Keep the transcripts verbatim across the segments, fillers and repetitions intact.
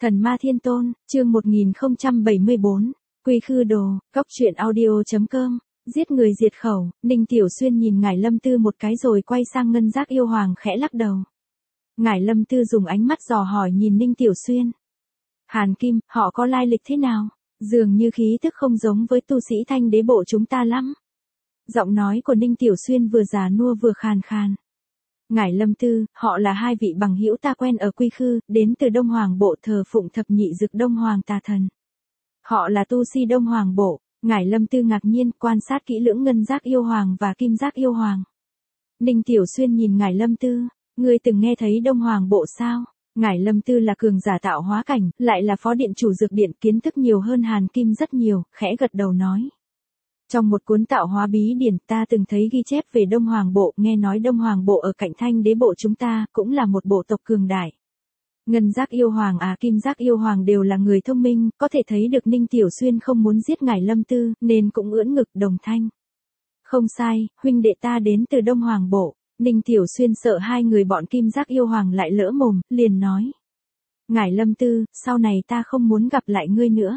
Thần Ma Thiên Tôn, chương một nghìn không trăm bảy mươi bốn, Quy Khư Đồ, Cốc Truyện Audio chấm com, giết người diệt khẩu. Ninh Tiểu Xuyên nhìn Ngải Lâm Tư một cái rồi quay sang Ngân Giác Yêu Hoàng khẽ lắc đầu. Ngải Lâm Tư dùng ánh mắt dò hỏi nhìn Ninh Tiểu Xuyên. Hàn Kim, họ có lai lịch thế nào? Dường như khí tức không giống với tu sĩ Thanh Đế bộ chúng ta lắm. Giọng nói của Ninh Tiểu Xuyên vừa già nua vừa khàn khàn. Ngải Lâm Tư, họ là hai vị bằng hữu ta quen ở Quy Khư, đến từ Đông Hoàng bộ thờ phụng thập nhị dực Đông Hoàng tà thần. Họ là tu si Đông Hoàng bộ. Ngải Lâm Tư ngạc nhiên quan sát kỹ lưỡng Ngân Giác Yêu Hoàng và Kim Giác Yêu Hoàng. Ninh Tiểu Xuyên nhìn Ngải Lâm Tư, ngươi từng nghe thấy Đông Hoàng bộ sao? Ngải Lâm Tư là cường giả tạo hóa cảnh, lại là phó điện chủ dược điện, kiến thức nhiều hơn Hàn Kim rất nhiều, khẽ gật đầu nói. Trong một cuốn tạo hóa bí điển ta từng thấy ghi chép về Đông Hoàng bộ, nghe nói Đông Hoàng bộ ở cạnh Thanh Đế bộ chúng ta, cũng là một bộ tộc cường đại. Ngân Giác Yêu Hoàng à Kim Giác Yêu Hoàng đều là người thông minh, có thể thấy được Ninh Tiểu Xuyên không muốn giết Ngải Lâm Tư, nên cũng ưỡn ngực đồng thanh. Không sai, huynh đệ ta đến từ Đông Hoàng bộ. Ninh Tiểu Xuyên sợ hai người bọn Kim Giác Yêu Hoàng lại lỡ mồm, liền nói. Ngải Lâm Tư, sau này ta không muốn gặp lại ngươi nữa.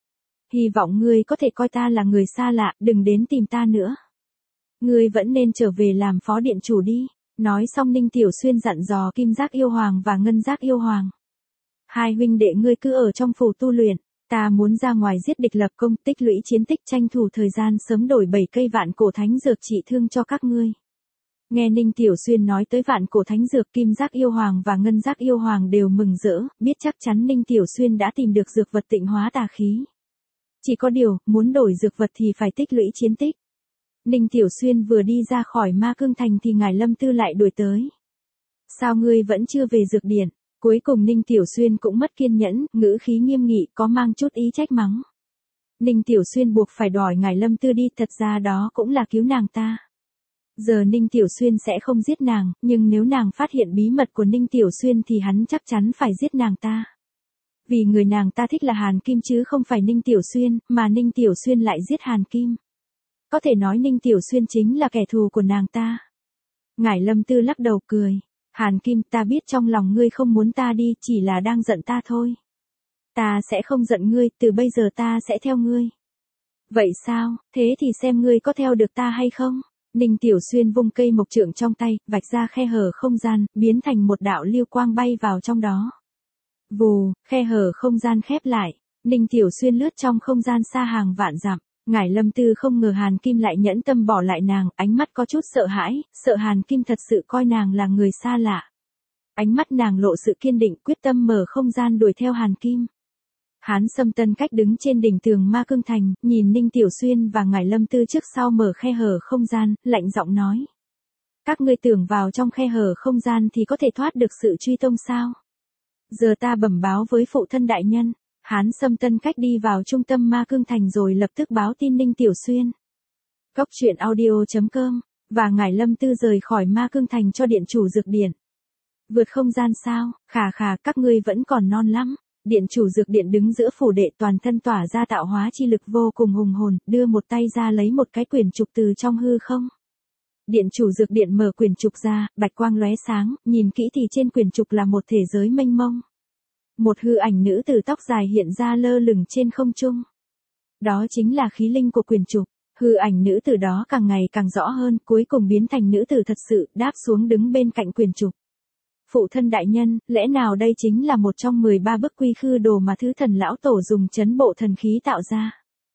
Hy vọng ngươi có thể coi ta là người xa lạ, đừng đến tìm ta nữa. Ngươi vẫn nên trở về làm phó điện chủ đi. Nói xong Ninh Tiểu Xuyên dặn dò Kim Giác Yêu Hoàng và Ngân Giác Yêu Hoàng. Hai huynh đệ ngươi cứ ở trong phủ tu luyện, ta muốn ra ngoài giết địch lập công, tích lũy chiến tích, tranh thủ thời gian sớm đổi bảy cây vạn cổ thánh dược trị thương cho các ngươi. Nghe Ninh Tiểu Xuyên nói tới vạn cổ thánh dược, Kim Giác Yêu Hoàng và Ngân Giác Yêu Hoàng đều mừng rỡ, biết chắc chắn Ninh Tiểu Xuyên đã tìm được dược vật tịnh hóa tà khí. Chỉ có điều, muốn đổi dược vật thì phải tích lũy chiến tích. Ninh Tiểu Xuyên vừa đi ra khỏi Ma Cương Thành thì Ngải Lâm Tư lại đuổi tới. Sao ngươi vẫn chưa về dược điện? Cuối cùng Ninh Tiểu Xuyên cũng mất kiên nhẫn, ngữ khí nghiêm nghị, có mang chút ý trách mắng. Ninh Tiểu Xuyên buộc phải đòi Ngải Lâm Tư đi, thật ra đó cũng là cứu nàng ta. Giờ Ninh Tiểu Xuyên sẽ không giết nàng, nhưng nếu nàng phát hiện bí mật của Ninh Tiểu Xuyên thì hắn chắc chắn phải giết nàng ta. Vì người nàng ta thích là Hàn Kim chứ không phải Ninh Tiểu Xuyên, mà Ninh Tiểu Xuyên lại giết Hàn Kim. Có thể nói Ninh Tiểu Xuyên chính là kẻ thù của nàng ta. Ngải Lâm Tư lắc đầu cười. Hàn Kim, ta biết trong lòng ngươi không muốn ta đi, chỉ là đang giận ta thôi. Ta sẽ không giận ngươi, từ bây giờ ta sẽ theo ngươi. Vậy sao, thế thì xem ngươi có theo được ta hay không? Ninh Tiểu Xuyên vung cây mộc trượng trong tay, vạch ra khe hở không gian, biến thành một đạo lưu quang bay vào trong đó. Vù, khe hở không gian khép lại, Ninh Tiểu Xuyên lướt trong không gian xa hàng vạn dặm. Ngải Lâm Tư không ngờ Hàn Kim lại nhẫn tâm bỏ lại nàng, ánh mắt có chút sợ hãi, sợ Hàn Kim thật sự coi nàng là người xa lạ. Ánh mắt nàng lộ sự kiên định, quyết tâm mở không gian đuổi theo Hàn Kim. Hán Sâm Tân Cách đứng trên đỉnh tường Ma Cương Thành, nhìn Ninh Tiểu Xuyên và Ngải Lâm Tư trước sau mở khe hở không gian, lạnh giọng nói. Các ngươi tưởng vào trong khe hở không gian thì có thể thoát được sự truy tông sao? Giờ ta bẩm báo với phụ thân đại nhân. Hán Sâm Tân Cách đi vào trung tâm Ma Cương Thành rồi lập tức báo tin Ninh Tiểu Xuyên. Cốc Truyện Audio chấm com, và Ngải Lâm Tư rời khỏi Ma Cương Thành cho điện chủ dược điện. Vượt không gian sao, khà khà các ngươi vẫn còn non lắm. Điện chủ dược điện đứng giữa phủ đệ, toàn thân tỏa ra tạo hóa chi lực vô cùng hùng hồn, đưa một tay ra lấy một cái quyển trục từ trong hư không. Điện chủ dược điện mở quyển trục ra, bạch quang lóe sáng, nhìn kỹ thì trên quyển trục là một thể giới mênh mông. Một hư ảnh nữ tử tóc dài hiện ra lơ lửng trên không trung. Đó chính là khí linh của quyển trục. Hư ảnh nữ tử đó càng ngày càng rõ hơn, cuối cùng biến thành nữ tử thật sự, đáp xuống đứng bên cạnh quyển trục. Phụ thân đại nhân, lẽ nào đây chính là một trong mười ba bức quy khư đồ mà thứ thần lão tổ dùng trấn bộ thần khí tạo ra?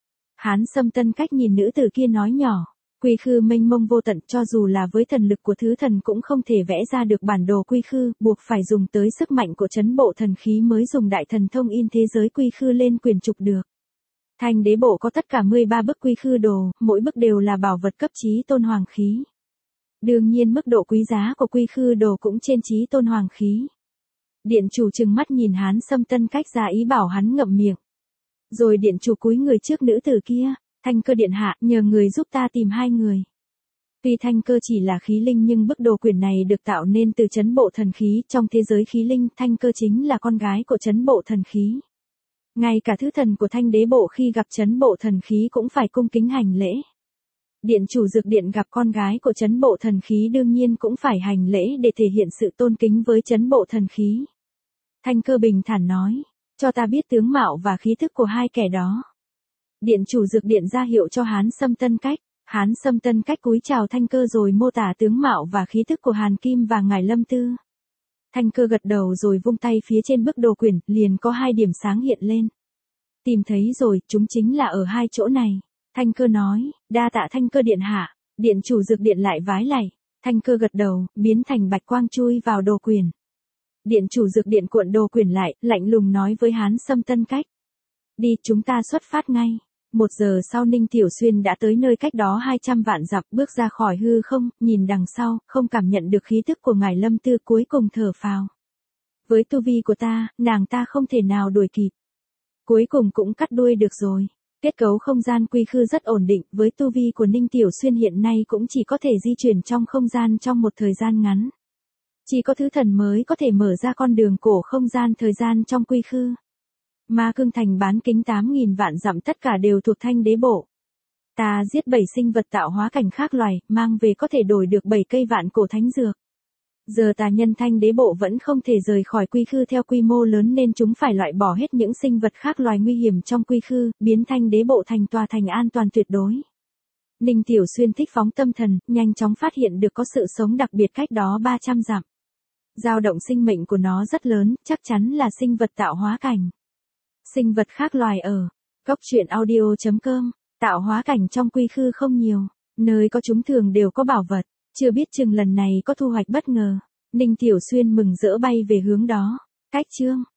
Hán Sâm Tân Cách nhìn nữ tử kia nói nhỏ. Quy khư mênh mông vô tận, cho dù là với thần lực của thứ thần cũng không thể vẽ ra được bản đồ quy khư, buộc phải dùng tới sức mạnh của trấn bộ thần khí mới dùng đại thần thông in thế giới quy khư lên quyển trục được. Thanh Đế bộ có tất cả mười ba bức quy khư đồ, mỗi bức đều là bảo vật cấp chí tôn hoàng khí. Đương nhiên mức độ quý giá của quy khư đồ cũng trên chí tôn hoàng khí. Điện chủ trừng mắt nhìn Hán Sâm Tân Cách ra ý bảo hắn ngậm miệng. Rồi điện chủ cúi người trước nữ tử kia. Thanh Cơ điện hạ, nhờ người giúp ta tìm hai người. Tuy Thanh Cơ chỉ là khí linh nhưng bức đồ quyển này được tạo nên từ trấn bộ thần khí, trong thế giới khí linh, Thanh Cơ chính là con gái của trấn bộ thần khí. Ngay cả thứ thần của Thanh Đế bộ khi gặp trấn bộ thần khí cũng phải cung kính hành lễ. Điện chủ dược điện gặp con gái của trấn bộ thần khí đương nhiên cũng phải hành lễ để thể hiện sự tôn kính với trấn bộ thần khí. Thanh Cơ bình thản nói, Cho ta biết tướng mạo và khí thức của hai kẻ đó. Điện chủ dược điện ra hiệu cho Hán Sâm Tân Cách. Hán Sâm Tân Cách cúi chào Thanh Cơ rồi mô tả tướng mạo và khí thức của Hàn Kim và ngài Lâm Tư. Thanh Cơ gật đầu rồi vung tay phía trên bức đồ quyển, liền có hai điểm sáng hiện lên. Tìm thấy rồi, chúng chính là ở hai chỗ này. Thanh Cơ nói, đa tạ Thanh Cơ điện hạ. Điện chủ dược điện lại vái lạy. Thanh Cơ gật đầu, biến thành bạch quang chui vào đồ quyển. Điện chủ dược điện cuộn đồ quyển lại, lạnh lùng nói với Hán Sâm Tân Cách. Đi, chúng ta xuất phát ngay. Một giờ sau Ninh Tiểu Xuyên đã tới nơi cách đó hai trăm vạn dặm, bước ra khỏi hư không, nhìn đằng sau, không cảm nhận được khí thức của ngài Lâm Tư, cuối cùng thở phào. Với tu vi của ta, nàng ta không thể nào đuổi kịp. Cuối cùng cũng cắt đuôi được rồi. Kết cấu không gian quy khư rất ổn định, với tu vi của Ninh Tiểu Xuyên hiện nay cũng chỉ có thể di chuyển trong không gian trong một thời gian ngắn. Chỉ có thứ thần mới có thể mở ra con đường cổ không gian thời gian trong quy khư. Ma Cương Thành bán kính tám nghìn vạn dặm tất cả đều thuộc Thanh Đế Bộ. Ta giết bảy sinh vật tạo hóa cảnh khác loài, mang về có thể đổi được bảy cây vạn cổ thánh dược. Giờ tà nhân Thanh Đế Bộ vẫn không thể rời khỏi quy khư theo quy mô lớn nên chúng phải loại bỏ hết những sinh vật khác loài nguy hiểm trong quy khư, biến Thanh Đế Bộ thành tòa thành an toàn tuyệt đối. Ninh Tiểu Xuyên thích phóng tâm thần, nhanh chóng phát hiện được có sự sống đặc biệt cách đó ba trăm dặm. Dao động sinh mệnh của nó rất lớn, chắc chắn là sinh vật tạo hóa cảnh. Sinh vật khác loài ở Cốc Truyện Audio chấm com, tạo hóa cảnh trong quy khư không nhiều, nơi có chúng thường đều có bảo vật, chưa biết chừng lần này có thu hoạch bất ngờ. Ninh Tiểu Xuyên mừng rỡ bay về hướng đó. Cách chương